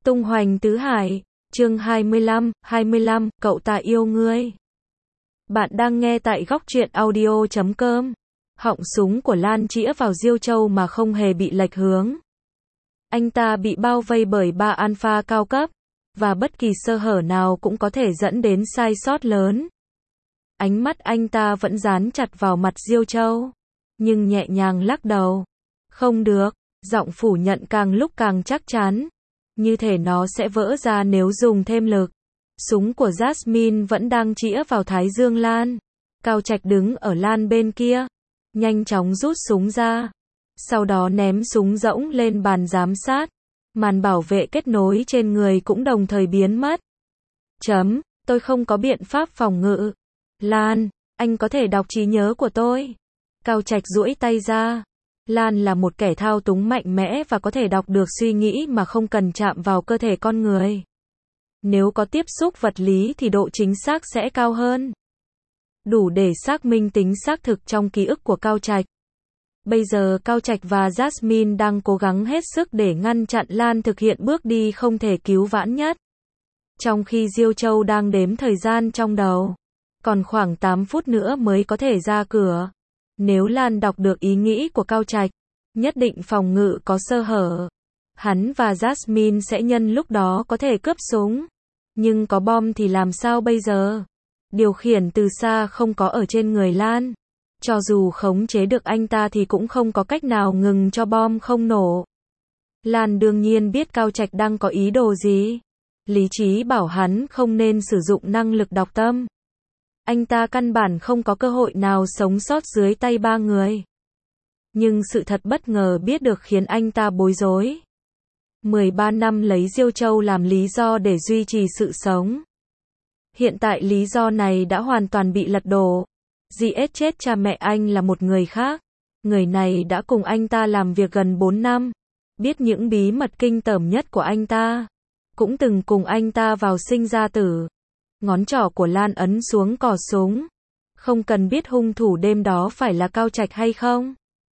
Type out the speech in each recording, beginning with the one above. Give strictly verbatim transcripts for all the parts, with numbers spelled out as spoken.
Tung hoành tứ hải, chương hai mươi lăm, hai mươi lăm, cậu ta yêu ngươi. Bạn đang nghe tại góc truyện audio chấm com. Họng súng của Lan chĩa vào Diêu Châu mà không hề bị lệch hướng. Anh ta bị bao vây bởi ba alpha cao cấp, và bất kỳ sơ hở nào cũng có thể dẫn đến sai sót lớn. Ánh mắt anh ta vẫn dán chặt vào mặt Diêu Châu, nhưng nhẹ nhàng lắc đầu. Không được, giọng phủ nhận càng lúc càng chắc chắn. Như thể nó sẽ vỡ ra nếu dùng thêm lực. Súng của Jasmine vẫn đang chĩa vào thái dương Lan. Cao Trạch đứng ở Lan bên kia, nhanh chóng rút súng ra. Sau đó ném súng rỗng lên bàn giám sát. Màn bảo vệ kết nối trên người cũng đồng thời biến mất. Chấm, tôi không có biện pháp phòng ngự. Lan, anh có thể đọc trí nhớ của tôi. Cao Trạch duỗi tay ra. Lan là một kẻ thao túng mạnh mẽ và có thể đọc được suy nghĩ mà không cần chạm vào cơ thể con người. Nếu có tiếp xúc vật lý thì độ chính xác sẽ cao hơn. Đủ để xác minh tính xác thực trong ký ức của Cao Trạch. Bây giờ Cao Trạch và Jasmine đang cố gắng hết sức để ngăn chặn Lan thực hiện bước đi không thể cứu vãn nhất. Trong khi Diêu Châu đang đếm thời gian trong đầu. Còn khoảng tám phút nữa mới có thể ra cửa. Nếu Lan đọc được ý nghĩ của Cao Trạch, nhất định phòng ngự có sơ hở. Hắn và Jasmine sẽ nhân lúc đó có thể cướp súng. Nhưng có bom thì làm sao bây giờ? Điều khiển từ xa không có ở trên người Lan. Cho dù khống chế được anh ta thì cũng không có cách nào ngừng cho bom không nổ. Lan đương nhiên biết Cao Trạch đang có ý đồ gì. Lý trí bảo hắn không nên sử dụng năng lực đọc tâm. Anh ta căn bản không có cơ hội nào sống sót dưới tay ba người. Nhưng sự thật bất ngờ biết được khiến anh ta bối rối. mười ba năm lấy Diêu Châu làm lý do để duy trì sự sống. Hiện tại lý do này đã hoàn toàn bị lật đổ. giết chết cha mẹ anh là một người khác. Người này đã cùng anh ta làm việc gần bốn năm. Biết những bí mật kinh tởm nhất của anh ta. Cũng từng cùng anh ta vào sinh ra tử. Ngón trỏ của Lan ấn xuống cò súng. Không cần biết hung thủ đêm đó phải là Cao Trạch hay không.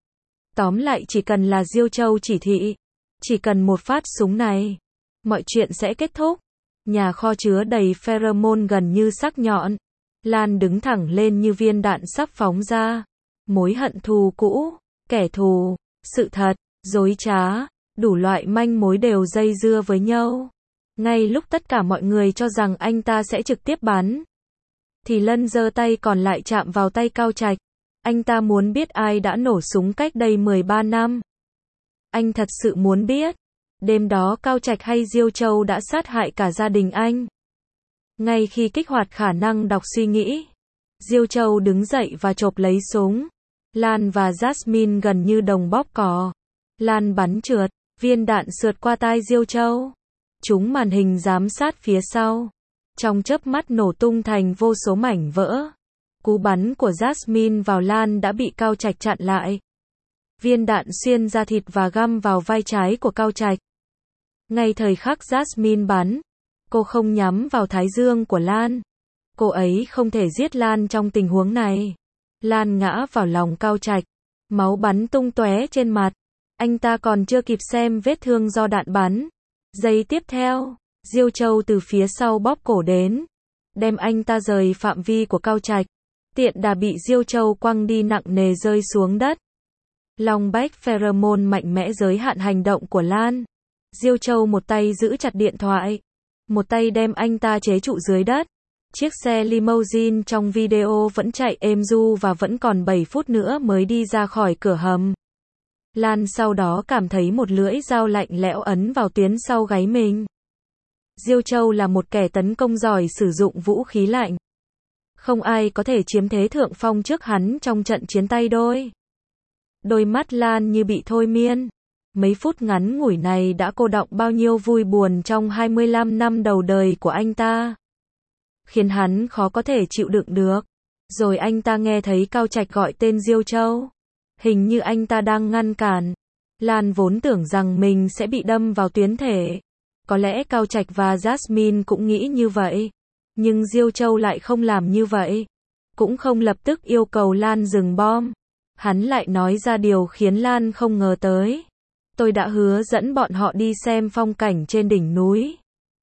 Tóm lại chỉ cần là Diêu Châu chỉ thị. Chỉ cần một phát súng này. Mọi chuyện sẽ kết thúc. Nhà kho chứa đầy pheromone gần như sắc nhọn. Lan đứng thẳng lên như viên đạn sắp phóng ra. Mối hận thù cũ, kẻ thù, sự thật, dối trá, đủ loại manh mối đều dây dưa với nhau. Ngay lúc tất cả mọi người cho rằng anh ta sẽ trực tiếp bắn, thì Lân giơ tay còn lại chạm vào tay Cao Trạch. Anh ta muốn biết ai đã nổ súng cách đây mười ba năm. Anh thật sự muốn biết. Đêm đó Cao Trạch hay Diêu Châu đã sát hại cả gia đình anh. Ngay khi kích hoạt khả năng đọc suy nghĩ, Diêu Châu đứng dậy và chộp lấy súng. Lan và Jasmine gần như đồng bóp cò. Lan bắn trượt, viên đạn sượt qua tai Diêu Châu. Trúng màn hình giám sát phía sau. Trong chớp mắt nổ tung thành vô số mảnh vỡ. Cú bắn của Jasmine vào Lan đã bị Cao Trạch chặn lại. Viên đạn xuyên ra thịt và găm vào vai trái của Cao Trạch. Ngay thời khắc Jasmine bắn, cô không nhắm vào thái dương của Lan. Cô ấy không thể giết Lan trong tình huống này. Lan ngã vào lòng Cao Trạch. Máu bắn tung tóe trên mặt. Anh ta còn chưa kịp xem vết thương do đạn bắn. Giây tiếp theo, Diêu Châu từ phía sau bóp cổ đến. Đem anh ta rời phạm vi của Cao Trạch. Tiện đà bị Diêu Châu quăng đi nặng nề rơi xuống đất. Long bách pheromone mạnh mẽ giới hạn hành động của Lan. Diêu Châu một tay giữ chặt điện thoại. Một tay đem anh ta chế trụ dưới đất. Chiếc xe limousine trong video vẫn chạy êm du và vẫn còn bảy phút nữa mới đi ra khỏi cửa hầm. Lan sau đó cảm thấy một lưỡi dao lạnh lẽo ấn vào tuyến sau gáy mình. Diêu Châu là một kẻ tấn công giỏi sử dụng vũ khí lạnh. Không ai có thể chiếm thế thượng phong trước hắn trong trận chiến tay đôi. Đôi mắt Lan như bị thôi miên. Mấy phút ngắn ngủi này đã cô đọng bao nhiêu vui buồn trong hai mươi lăm năm đầu đời của anh ta. Khiến hắn khó có thể chịu đựng được. Rồi anh ta nghe thấy Cao Trạch gọi tên Diêu Châu. Hình như anh ta đang ngăn cản. Lan vốn tưởng rằng mình sẽ bị đâm vào tuyến thể. Có lẽ Cao Trạch và Jasmine cũng nghĩ như vậy. Nhưng Diêu Châu lại không làm như vậy. Cũng không lập tức yêu cầu Lan dừng bom. Hắn lại nói ra điều khiến Lan không ngờ tới. Tôi đã hứa dẫn bọn họ đi xem phong cảnh trên đỉnh núi.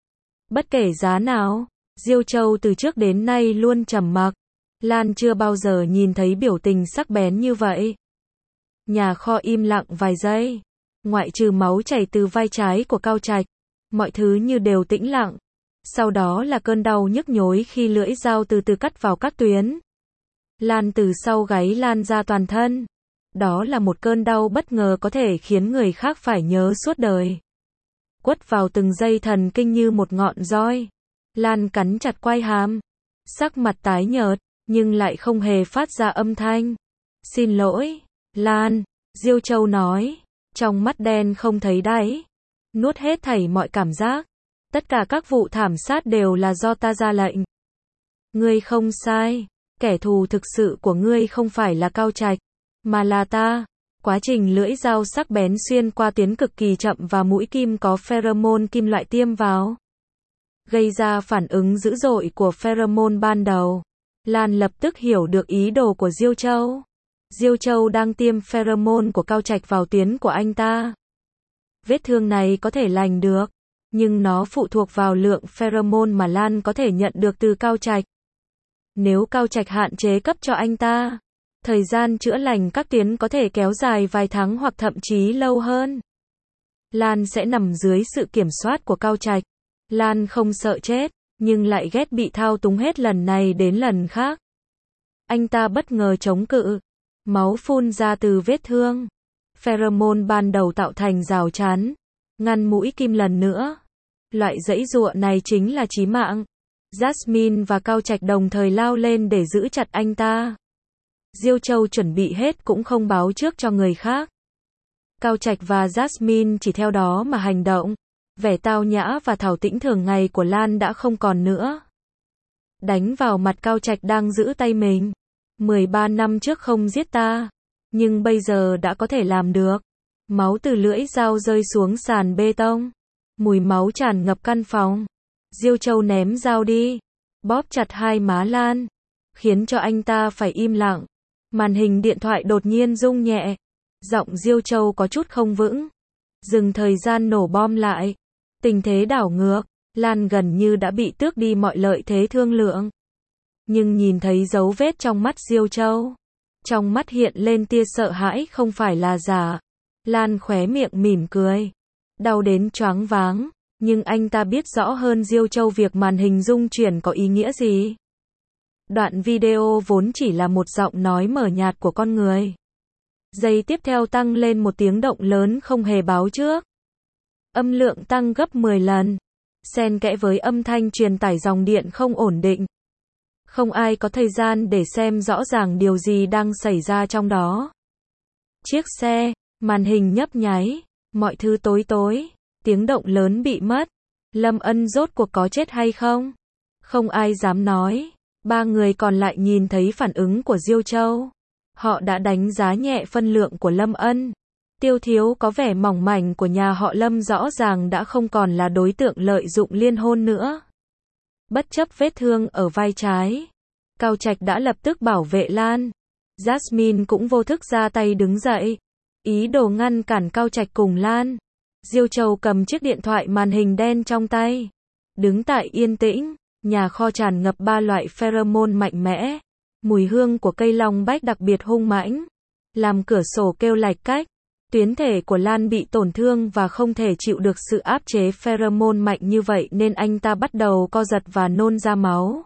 Bất kể giá nào, Diêu Châu từ trước đến nay luôn trầm mặc. Lan chưa bao giờ nhìn thấy biểu tình sắc bén như vậy. Nhà kho im lặng vài giây. Ngoại trừ máu chảy từ vai trái của Cao Trạch, mọi thứ như đều tĩnh lặng. Sau đó là cơn đau nhức nhối khi lưỡi dao từ từ cắt vào các tuyến. Lan từ sau gáy lan ra toàn thân. Đó là một cơn đau bất ngờ có thể khiến người khác phải nhớ suốt đời. Quất vào từng dây thần kinh như một ngọn roi. Lan cắn chặt quai hàm. Sắc mặt tái nhợt, nhưng lại không hề phát ra âm thanh. Xin lỗi, Lan, Diêu Châu nói. Trong mắt đen không thấy đáy. Nuốt hết thảy mọi cảm giác. Tất cả các vụ thảm sát đều là do ta ra lệnh. Ngươi không sai. Kẻ thù thực sự của ngươi không phải là Cao Trạch, mà là ta. Quá trình lưỡi dao sắc bén xuyên qua tuyến cực kỳ chậm và mũi kim có pheromone kim loại tiêm vào. Gây ra phản ứng dữ dội của pheromone ban đầu. Lan lập tức hiểu được ý đồ của Diêu Châu. Diêu Châu đang tiêm pheromone của Cao Trạch vào tuyến của anh ta. Vết thương này có thể lành được, nhưng nó phụ thuộc vào lượng pheromone mà Lan có thể nhận được từ Cao Trạch. Nếu Cao Trạch hạn chế cấp cho anh ta, thời gian chữa lành các tuyến có thể kéo dài vài tháng hoặc thậm chí lâu hơn. Lan sẽ nằm dưới sự kiểm soát của Cao Trạch. Lan không sợ chết, nhưng lại ghét bị thao túng hết lần này đến lần khác. Anh ta bất ngờ chống cự. Máu phun ra từ vết thương. Pheromone ban đầu tạo thành rào chắn, ngăn mũi kim lần nữa. Loại giãy giụa này chính là chí mạng. Jasmine và Cao Trạch đồng thời lao lên để giữ chặt anh ta. Diêu Châu chuẩn bị hết cũng không báo trước cho người khác. Cao Trạch và Jasmine chỉ theo đó mà hành động. Vẻ tao nhã và thảo tĩnh thường ngày của Lan đã không còn nữa. Đánh vào mặt Cao Trạch đang giữ tay mình. mười ba năm trước không giết ta, nhưng bây giờ đã có thể làm được. Máu từ lưỡi dao rơi xuống sàn bê tông. Mùi máu tràn ngập căn phòng. Diêu Châu ném dao đi, bóp chặt hai má Lan, khiến cho anh ta phải im lặng. Màn hình điện thoại đột nhiên rung nhẹ. Giọng Diêu Châu có chút không vững. Dừng thời gian nổ bom lại. Tình thế đảo ngược. Lan gần như đã bị tước đi mọi lợi thế thương lượng. Nhưng nhìn thấy dấu vết trong mắt Diêu Châu, trong mắt hiện lên tia sợ hãi không phải là giả. Lan khóe miệng mỉm cười. Đau đến choáng váng, nhưng anh ta biết rõ hơn Diêu Châu việc màn hình rung chuyển có ý nghĩa gì. Đoạn video vốn chỉ là một giọng nói mờ nhạt của con người. Giây tiếp theo tăng lên một tiếng động lớn không hề báo trước. Âm lượng tăng gấp mười lần, xen kẽ với âm thanh truyền tải dòng điện không ổn định. Không ai có thời gian để xem rõ ràng điều gì đang xảy ra trong đó. Chiếc xe, màn hình nhấp nháy, mọi thứ tối tối, tiếng động lớn bị mất. Lâm Ân rốt cuộc có chết hay không? Không ai dám nói. Ba người còn lại nhìn thấy phản ứng của Diêu Châu. Họ đã đánh giá nhẹ phân lượng của Lâm Ân. Tiêu Thiếu có vẻ mỏng mảnh của nhà họ Lâm rõ ràng đã không còn là đối tượng lợi dụng liên hôn nữa. Bất chấp vết thương ở vai trái, Cao Trạch đã lập tức bảo vệ Lan. Jasmine cũng vô thức ra tay đứng dậy, ý đồ ngăn cản Cao Trạch cùng Lan. Diêu Châu cầm chiếc điện thoại màn hình đen trong tay, đứng tại yên tĩnh. Nhà kho tràn ngập ba loại pheromone mạnh mẽ. Mùi hương của cây long bách đặc biệt hung mãnh, làm cửa sổ kêu lạch cách. Tuyến thể của Lan bị tổn thương và không thể chịu được sự áp chế pheromone mạnh như vậy nên anh ta bắt đầu co giật và nôn ra máu.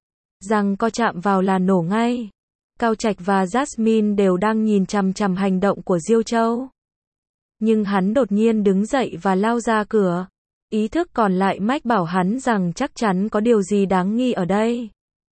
Răng co chạm vào là nổ ngay. Cao Trạch và Jasmine đều đang nhìn chằm chằm hành động của Diêu Châu. Nhưng hắn đột nhiên đứng dậy và lao ra cửa. Ý thức còn lại mách bảo hắn rằng chắc chắn có điều gì đáng nghi ở đây.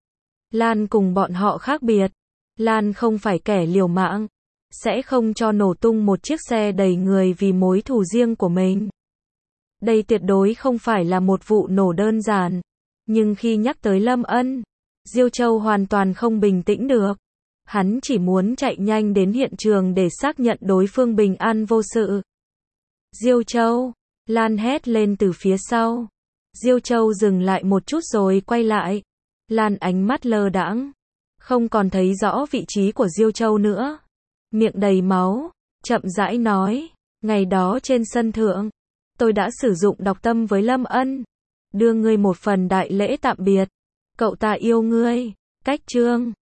Lan cùng bọn họ khác biệt. Lan không phải kẻ liều mạng, sẽ không cho nổ tung một chiếc xe đầy người vì mối thù riêng của mình. Đây tuyệt đối không phải là một vụ nổ đơn giản. Nhưng khi nhắc tới Lâm Ân, Diêu Châu hoàn toàn không bình tĩnh được. Hắn chỉ muốn chạy nhanh đến hiện trường để xác nhận đối phương bình an vô sự. Diêu Châu, Lan hét lên từ phía sau. Diêu Châu dừng lại một chút rồi quay lại. Lan ánh mắt lơ đãng, không còn thấy rõ vị trí của Diêu Châu nữa. Miệng đầy máu, chậm rãi nói, Ngày đó trên sân thượng, tôi đã sử dụng đọc tâm với Lâm Ân. Đưa ngươi một phần đại lễ tạm biệt. Cậu ta yêu ngươi. Cách chương